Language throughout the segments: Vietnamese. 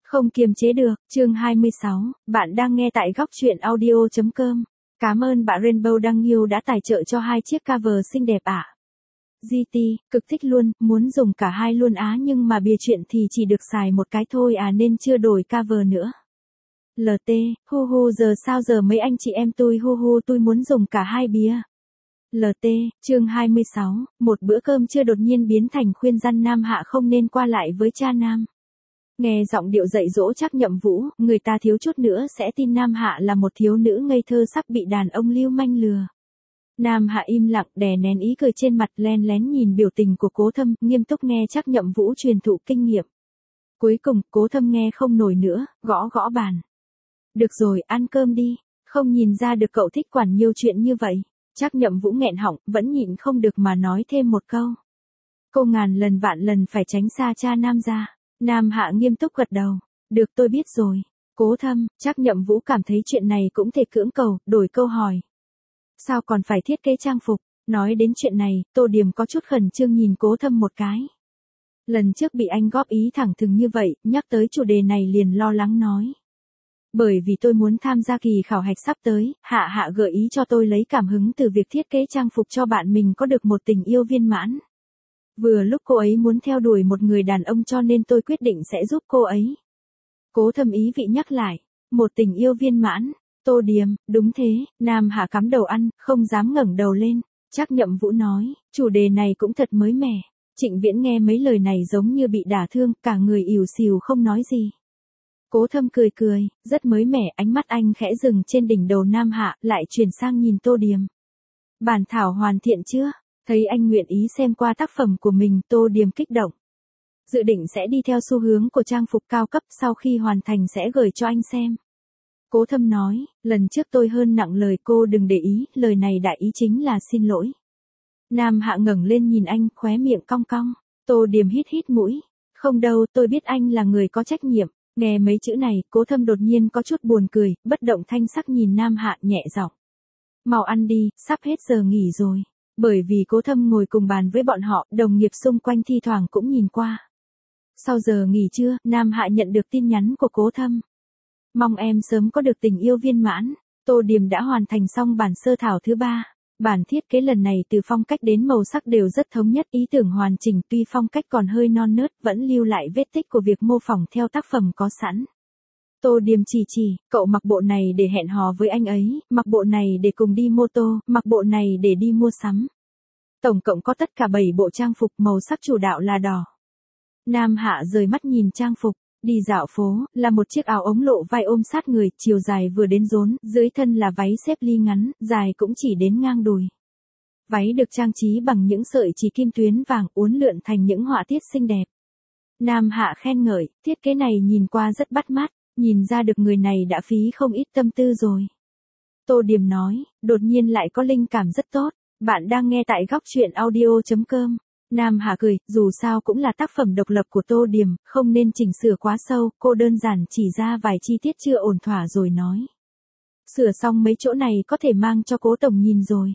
Không kiềm chế được, chương 26, bạn đang nghe tại góc truyện audio.com. Cảm ơn bạn Rainbow Đăng Yêu đã tài trợ cho 2 chiếc cover xinh đẹp ạ. GT, cực thích luôn, muốn dùng cả hai luôn á, nhưng mà bìa truyện thì chỉ được xài một cái thôi à, nên chưa đổi cover nữa. LT, hu hu, giờ sao giờ mấy anh chị em tôi hu hu, tôi muốn dùng cả hai bìa. LT, chương 26, một bữa cơm trưa đột nhiên biến thành khuyên răn Nam Hạ không nên qua lại với cha Nam. Nghe giọng điệu dạy dỗ Trác Nhậm Vũ, người ta thiếu chút nữa sẽ tin Nam Hạ là một thiếu nữ ngây thơ sắp bị đàn ông lưu manh lừa. Nam Hạ im lặng, đè nén ý cười trên mặt, len lén nhìn biểu tình của Cố Thâm, nghiêm túc nghe Trác Nhậm Vũ truyền thụ kinh nghiệm. Cuối cùng, Cố Thâm nghe không nổi nữa, gõ gõ bàn. Được rồi, ăn cơm đi, không nhìn ra được cậu thích quản nhiều chuyện như vậy. Trác Nhậm Vũ nghẹn họng, vẫn nhịn không được mà nói thêm một câu. Cô ngàn lần vạn lần phải tránh xa cha Nam ra. Nam Hạ nghiêm túc gật đầu. Được, tôi biết rồi. Cố Thâm, Trác Nhậm Vũ cảm thấy chuyện này cũng thể cưỡng cầu, đổi câu hỏi. Sao còn phải thiết kế trang phục? Nói đến chuyện này, Tô Điềm có chút khẩn trương nhìn Cố Thâm một cái. Lần trước bị anh góp ý thẳng thừng như vậy, nhắc tới chủ đề này liền lo lắng nói. Bởi vì tôi muốn tham gia kỳ khảo hạch sắp tới, Hạ gợi ý cho tôi lấy cảm hứng từ việc thiết kế trang phục cho bạn mình có được một tình yêu viên mãn. Vừa lúc cô ấy muốn theo đuổi một người đàn ông cho nên tôi quyết định sẽ giúp cô ấy. Cố Thâm ý vị nhắc lại, một tình yêu viên mãn. Tô Điềm, đúng thế. Nam Hạ cắm đầu ăn, không dám ngẩng đầu lên. Trác Nhậm Vũ nói, chủ đề này cũng thật mới mẻ. Trịnh Viễn nghe mấy lời này giống như bị đả thương, cả người ỉu xìu không nói gì. Cố Thâm cười cười, rất mới mẻ, ánh mắt anh khẽ dừng trên đỉnh đầu Nam Hạ, lại chuyển sang nhìn Tô Điềm. Bản thảo hoàn thiện chưa? Thấy anh nguyện ý xem qua tác phẩm của mình, Tô Điềm kích động. Dự định sẽ đi theo xu hướng của trang phục cao cấp, sau khi hoàn thành sẽ gửi cho anh xem. Cố Thâm nói, lần trước tôi hơn nặng lời, cô đừng để ý, lời này đại ý chính là xin lỗi. Nam Hạ ngẩng lên nhìn anh, khóe miệng cong cong. Tô Điềm hít hít mũi. Không đâu, tôi biết anh là người có trách nhiệm. Nghe mấy chữ này, Cố Thâm đột nhiên có chút buồn cười, bất động thanh sắc nhìn Nam Hạ nhẹ giọng. Mau ăn đi, sắp hết giờ nghỉ rồi. Bởi vì Cố Thâm ngồi cùng bàn với bọn họ, đồng nghiệp xung quanh thi thoảng cũng nhìn qua. Sau giờ nghỉ trưa, Nam Hạ nhận được tin nhắn của Cố Thâm. Mong em sớm có được tình yêu viên mãn. Tô Điềm đã hoàn thành xong bản sơ thảo thứ 3. Bản thiết kế lần này từ phong cách đến màu sắc đều rất thống nhất, ý tưởng hoàn chỉnh, tuy phong cách còn hơi non nớt, vẫn lưu lại vết tích của việc mô phỏng theo tác phẩm có sẵn. Tô Điềm chỉ, cậu mặc bộ này để hẹn hò với anh ấy, mặc bộ này để cùng đi mô tô, mặc bộ này để đi mua sắm. Tổng cộng có tất cả 7 bộ trang phục, màu sắc chủ đạo là đỏ. Nam Hạ rời mắt nhìn trang phục, đi dạo phố, là một chiếc áo ống lộ vai ôm sát người, chiều dài vừa đến rốn, dưới thân là váy xếp ly ngắn, dài cũng chỉ đến ngang đùi. Váy được trang trí bằng những sợi chỉ kim tuyến vàng uốn lượn thành những họa tiết xinh đẹp. Nam Hạ khen ngợi, thiết kế này nhìn qua rất bắt mắt, nhìn ra được người này đã phí không ít tâm tư rồi. Tô Điềm nói, đột nhiên lại có linh cảm rất tốt. Bạn đang nghe tại góc truyện audio.com. Nam Hạ cười, dù sao cũng là tác phẩm độc lập của Tô Điềm, không nên chỉnh sửa quá sâu, cô đơn giản chỉ ra vài chi tiết chưa ổn thỏa rồi nói. Sửa xong mấy chỗ này có thể mang cho Cố tổng nhìn rồi.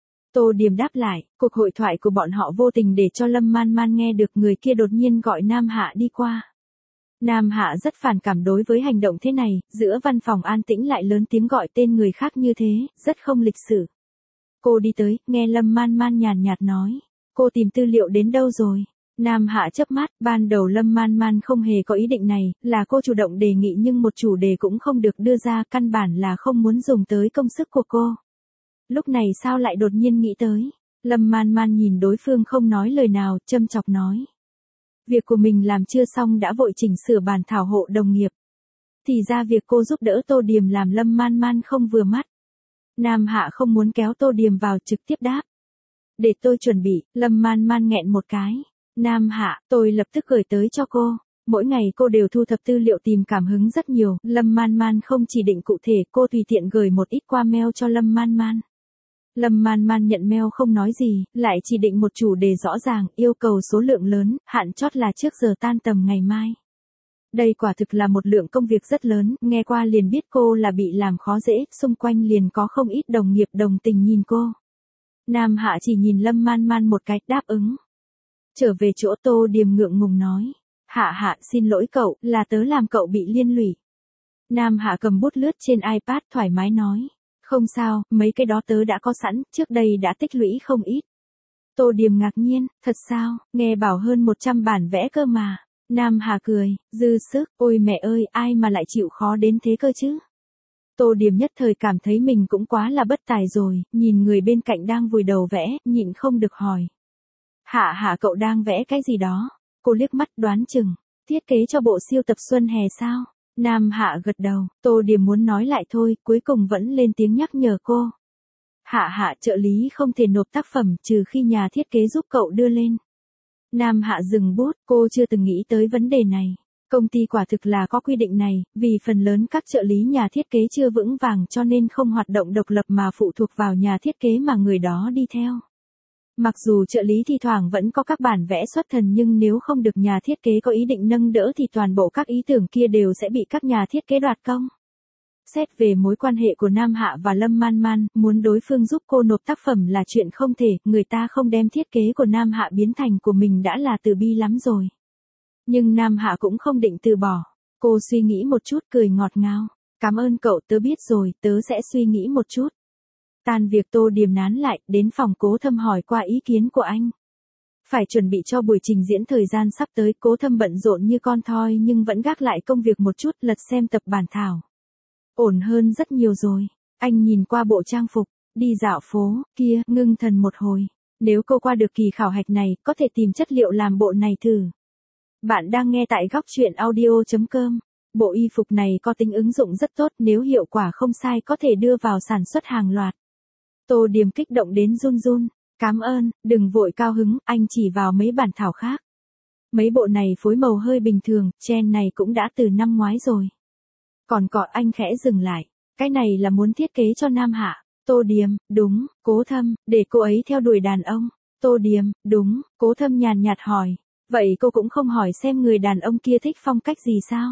Tô Điềm đáp lại, cuộc hội thoại của bọn họ vô tình để cho Lâm Man Man nghe được, người kia đột nhiên gọi Nam Hạ đi qua. Nam Hạ rất phản cảm đối với hành động thế này, giữa văn phòng an tĩnh lại lớn tiếng gọi tên người khác như thế, rất không lịch sự. Cô đi tới, nghe Lâm Man Man nhàn nhạt nói. Cô tìm tư liệu đến đâu rồi? Nam Hạ chớp mắt, ban đầu Lâm Man Man không hề có ý định này, là cô chủ động đề nghị nhưng một chủ đề cũng không được đưa ra, căn bản là không muốn dùng tới công sức của cô. Lúc này sao lại đột nhiên nghĩ tới? Lâm Man Man nhìn đối phương không nói lời nào, châm chọc nói. Việc của mình làm chưa xong đã vội chỉnh sửa bản thảo hộ đồng nghiệp. Thì ra việc cô giúp đỡ Tô Điềm làm Lâm Man Man không vừa mắt. Nam Hạ không muốn kéo Tô Điềm vào, trực tiếp đáp. Để tôi chuẩn bị. Lâm Man Man nghẹn một cái. Nam Hạ, tôi lập tức gửi tới cho cô. Mỗi ngày cô đều thu thập tư liệu tìm cảm hứng rất nhiều. Lâm Man Man không chỉ định cụ thể, cô tùy tiện gửi một ít qua mail cho Lâm Man Man. Lâm Man Man nhận mail không nói gì, lại chỉ định một chủ đề rõ ràng, yêu cầu số lượng lớn, hạn chót là trước giờ tan tầm ngày mai. Đây quả thực là một lượng công việc rất lớn, nghe qua liền biết cô là bị làm khó dễ, xung quanh liền có không ít đồng nghiệp đồng tình nhìn cô. Nam Hạ chỉ nhìn Lâm Man Man một cái, đáp ứng. Trở về chỗ Tô Điềm ngượng ngùng nói. Hạ Hạ xin lỗi cậu, là tớ làm cậu bị liên lụy. Nam Hạ cầm bút lướt trên iPad thoải mái nói. Không sao, mấy cái đó tớ đã có sẵn, trước đây đã tích lũy không ít. Tô Điềm ngạc nhiên, thật sao, nghe bảo hơn 100 bản vẽ cơ mà. Nam Hà cười, dư sức, ôi mẹ ơi, ai mà lại chịu khó đến thế cơ chứ. Tô Điềm nhất thời cảm thấy mình cũng quá là bất tài rồi, nhìn người bên cạnh đang vùi đầu vẽ, nhịn không được hỏi. Hạ Hạ cậu đang vẽ cái gì đó? Cô liếc mắt đoán chừng, thiết kế cho bộ siêu tập xuân hè sao? Nam Hạ gật đầu, Tô Điềm muốn nói lại thôi, cuối cùng vẫn lên tiếng nhắc nhở cô. Hạ Hạ trợ lý không thể nộp tác phẩm trừ khi nhà thiết kế giúp cậu đưa lên. Nam Hạ dừng bút, cô chưa từng nghĩ tới vấn đề này. Công ty quả thực là có quy định này, vì phần lớn các trợ lý nhà thiết kế chưa vững vàng cho nên không hoạt động độc lập mà phụ thuộc vào nhà thiết kế mà người đó đi theo. Mặc dù trợ lý thi thoảng vẫn có các bản vẽ xuất thần nhưng nếu không được nhà thiết kế có ý định nâng đỡ thì toàn bộ các ý tưởng kia đều sẽ bị các nhà thiết kế đoạt công. Xét về mối quan hệ của Nam Hạ và Lâm Man Man, muốn đối phương giúp cô nộp tác phẩm là chuyện không thể, người ta không đem thiết kế của Nam Hạ biến thành của mình đã là từ bi lắm rồi. Nhưng Nam Hạ cũng không định từ bỏ. Cô suy nghĩ một chút cười ngọt ngào. Cảm ơn cậu, tớ biết rồi, tớ sẽ suy nghĩ một chút. Tan việc Tô Điềm nán lại, đến phòng Cố Thâm hỏi qua ý kiến của anh. Phải chuẩn bị cho buổi trình diễn thời gian sắp tới, Cố Thâm bận rộn như con thoi nhưng vẫn gác lại công việc một chút, lật xem tập bản thảo. Ổn hơn rất nhiều rồi. Anh nhìn qua bộ trang phục, đi dạo phố, kia, ngưng thần một hồi. Nếu cô qua được kỳ khảo hạch này, có thể tìm chất liệu làm bộ này thử. Bạn đang nghe tại góc truyện audio.com. Bộ y phục này có tính ứng dụng rất tốt, nếu hiệu quả không sai có thể đưa vào sản xuất hàng loạt. Tô Điềm kích động đến run run. Cảm ơn, đừng vội cao hứng, anh chỉ vào mấy bản thảo khác. Mấy bộ này phối màu hơi bình thường, trend này cũng đã từ năm ngoái rồi. Còn cọ anh khẽ dừng lại. Cái này là muốn thiết kế cho Nam Hạ. Tô Điềm, đúng, Cố Thâm, để cô ấy theo đuổi đàn ông. Tô Điềm, đúng, Cố Thâm nhàn nhạt hỏi. Vậy cô cũng không hỏi xem người đàn ông kia thích phong cách gì sao?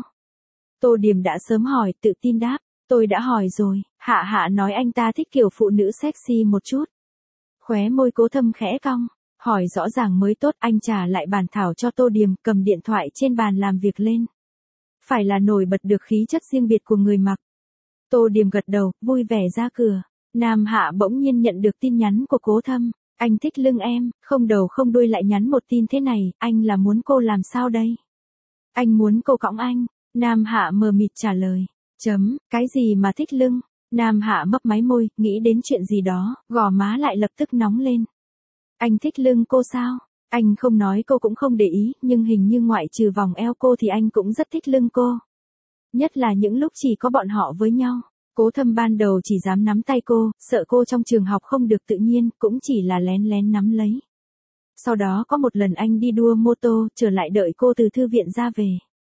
Tô Điềm đã sớm hỏi, tự tin đáp. Tôi đã hỏi rồi, Hạ Hạ nói anh ta thích kiểu phụ nữ sexy một chút. Khóe môi Cố Thâm khẽ cong. Hỏi rõ ràng mới tốt, anh trả lại bản thảo cho Tô Điềm, cầm điện thoại trên bàn làm việc lên. Phải là nổi bật được khí chất riêng biệt của người mặc. Tô Điềm gật đầu, vui vẻ ra cửa. Nam Hạ bỗng nhiên nhận được tin nhắn của Cố Thâm. Anh thích lưng em, không đầu không đuôi lại nhắn một tin thế này, anh là muốn cô làm sao đây? Anh muốn cô cõng anh. Nam Hạ mờ mịt trả lời. Cái gì mà thích lưng? Nam Hạ mấp máy môi, nghĩ đến chuyện gì đó, gò má lại lập tức nóng lên. Anh thích lưng cô sao? Anh không nói cô cũng không để ý, nhưng hình như ngoại trừ vòng eo cô thì anh cũng rất thích lưng cô. Nhất là những lúc chỉ có bọn họ với nhau. Cố Thâm ban đầu chỉ dám nắm tay cô, sợ cô trong trường học không được tự nhiên, cũng chỉ là lén lén nắm lấy. Sau đó có một lần anh đi đua mô tô, trở lại đợi cô từ thư viện ra về.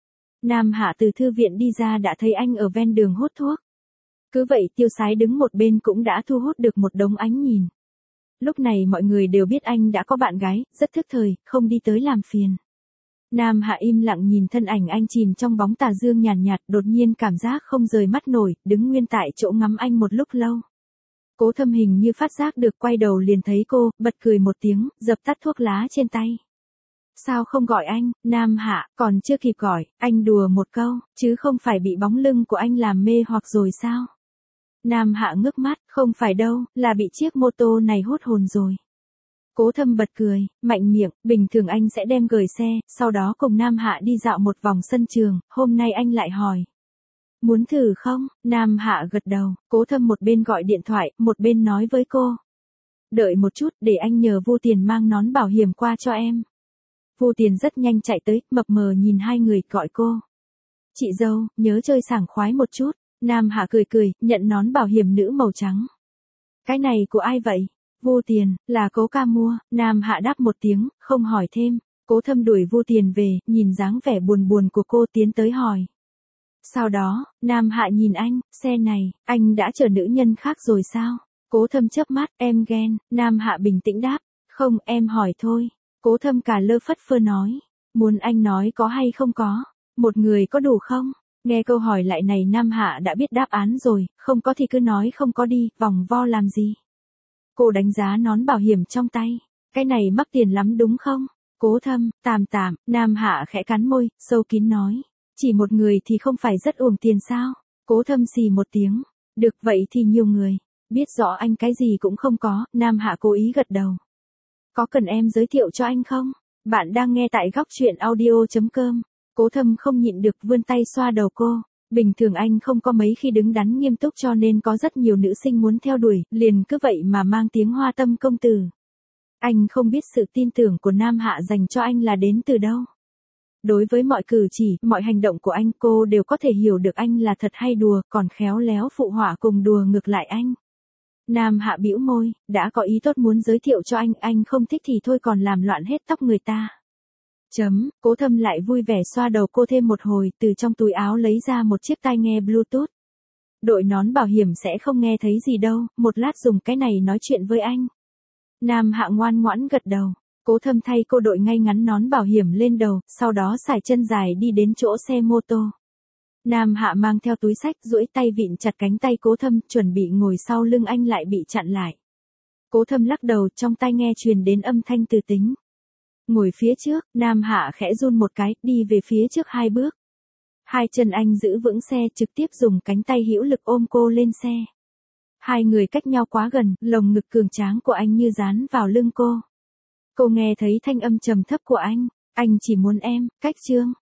Nam Hạ từ thư viện đi ra đã thấy anh ở ven đường hút thuốc. Cứ vậy tiêu sái đứng một bên cũng đã thu hút được một đống ánh nhìn. Lúc này mọi người đều biết anh đã có bạn gái, rất thức thời, không đi tới làm phiền. Nam Hạ im lặng nhìn thân ảnh anh chìm trong bóng tà dương nhàn nhạt, đột nhiên cảm giác không rời mắt nổi, đứng nguyên tại chỗ ngắm anh một lúc lâu. Cố Thâm hình như phát giác được, quay đầu liền thấy cô, bật cười một tiếng, dập tắt thuốc lá trên tay. Sao không gọi anh? Nam Hạ, còn chưa kịp gọi, anh đùa một câu, chứ không phải bị bóng lưng của anh làm mê hoặc rồi sao? Nam Hạ ngước mắt, không phải đâu, là bị chiếc mô tô này hút hồn rồi. Cố Thâm bật cười, mạnh miệng, bình thường anh sẽ đem gửi xe, sau đó cùng Nam Hạ đi dạo một vòng sân trường, hôm nay anh lại hỏi. Muốn thử không? Nam Hạ gật đầu, Cố Thâm một bên gọi điện thoại, một bên nói với cô. Đợi một chút, để anh nhờ Vu Tiền mang nón bảo hiểm qua cho em. Vu Tiền rất nhanh chạy tới, mập mờ nhìn hai người, gọi cô. Chị dâu, nhớ chơi sảng khoái một chút. Nam Hạ cười cười, nhận nón bảo hiểm nữ màu trắng. Cái này của ai vậy? Vu Tiền, là Cố ca mua. Nam Hạ đáp một tiếng, không hỏi thêm. Cố Thâm đuổi Vu Tiền về, nhìn dáng vẻ buồn buồn của cô tiến tới hỏi. Sau đó, Nam Hạ nhìn anh, xe này, anh đã chở nữ nhân khác rồi sao? Cố Thâm chớp mắt, em ghen. Nam Hạ bình tĩnh đáp. Không, em hỏi thôi. Cố Thâm cả lơ phất phơ nói. Muốn anh nói có hay không có? Một người có đủ không? Nghe câu hỏi lại này Nam Hạ đã biết đáp án rồi, không có thì cứ nói không có đi, vòng vo làm gì? Cô đánh giá nón bảo hiểm trong tay. Cái này mắc tiền lắm đúng không? Cố Thâm, Tàm Tàm, Nam Hạ khẽ cắn môi, sâu kín nói. Chỉ một người thì không phải rất uổng tiền sao? Cố Thâm xì một tiếng. Được vậy thì nhiều người. Biết rõ anh cái gì cũng không có, Nam Hạ cố ý gật đầu. Có cần em giới thiệu cho anh không? Bạn đang nghe tại góc chuyện audio.com. Cố Thâm không nhịn được vươn tay xoa đầu cô. Bình thường anh không có mấy khi đứng đắn nghiêm túc cho nên có rất nhiều nữ sinh muốn theo đuổi, liền cứ vậy mà mang tiếng hoa tâm công tử. Anh không biết sự tin tưởng của Nam Hạ dành cho anh là đến từ đâu. Đối với mọi cử chỉ, mọi hành động của anh cô đều có thể hiểu được anh là thật hay đùa, còn khéo léo phụ họa cùng đùa ngược lại anh. Nam Hạ bĩu môi, đã có ý tốt muốn giới thiệu cho anh không thích thì thôi còn làm loạn hết tóc người ta. Cố Thâm lại vui vẻ xoa đầu cô thêm một hồi, từ trong túi áo lấy ra một chiếc tai nghe Bluetooth. Đội nón bảo hiểm sẽ không nghe thấy gì đâu, một lát dùng cái này nói chuyện với anh. Nam Hạ ngoan ngoãn gật đầu. Cố Thâm thay cô đội ngay ngắn nón bảo hiểm lên đầu, sau đó xài chân dài đi đến chỗ xe mô tô. Nam Hạ mang theo túi xách, duỗi tay vịn chặt cánh tay Cố Thâm, chuẩn bị ngồi sau lưng anh lại bị chặn lại. Cố Thâm lắc đầu, trong tai nghe truyền đến âm thanh từ tính. Ngồi phía trước, Nam Hạ khẽ run một cái, đi về phía trước 2 bước. Hai chân anh giữ vững xe, trực tiếp dùng cánh tay hữu lực ôm cô lên xe. Hai người cách nhau quá gần, lồng ngực cường tráng của anh như dán vào lưng cô. Cô nghe thấy thanh âm trầm thấp của anh chỉ muốn em, cách chương.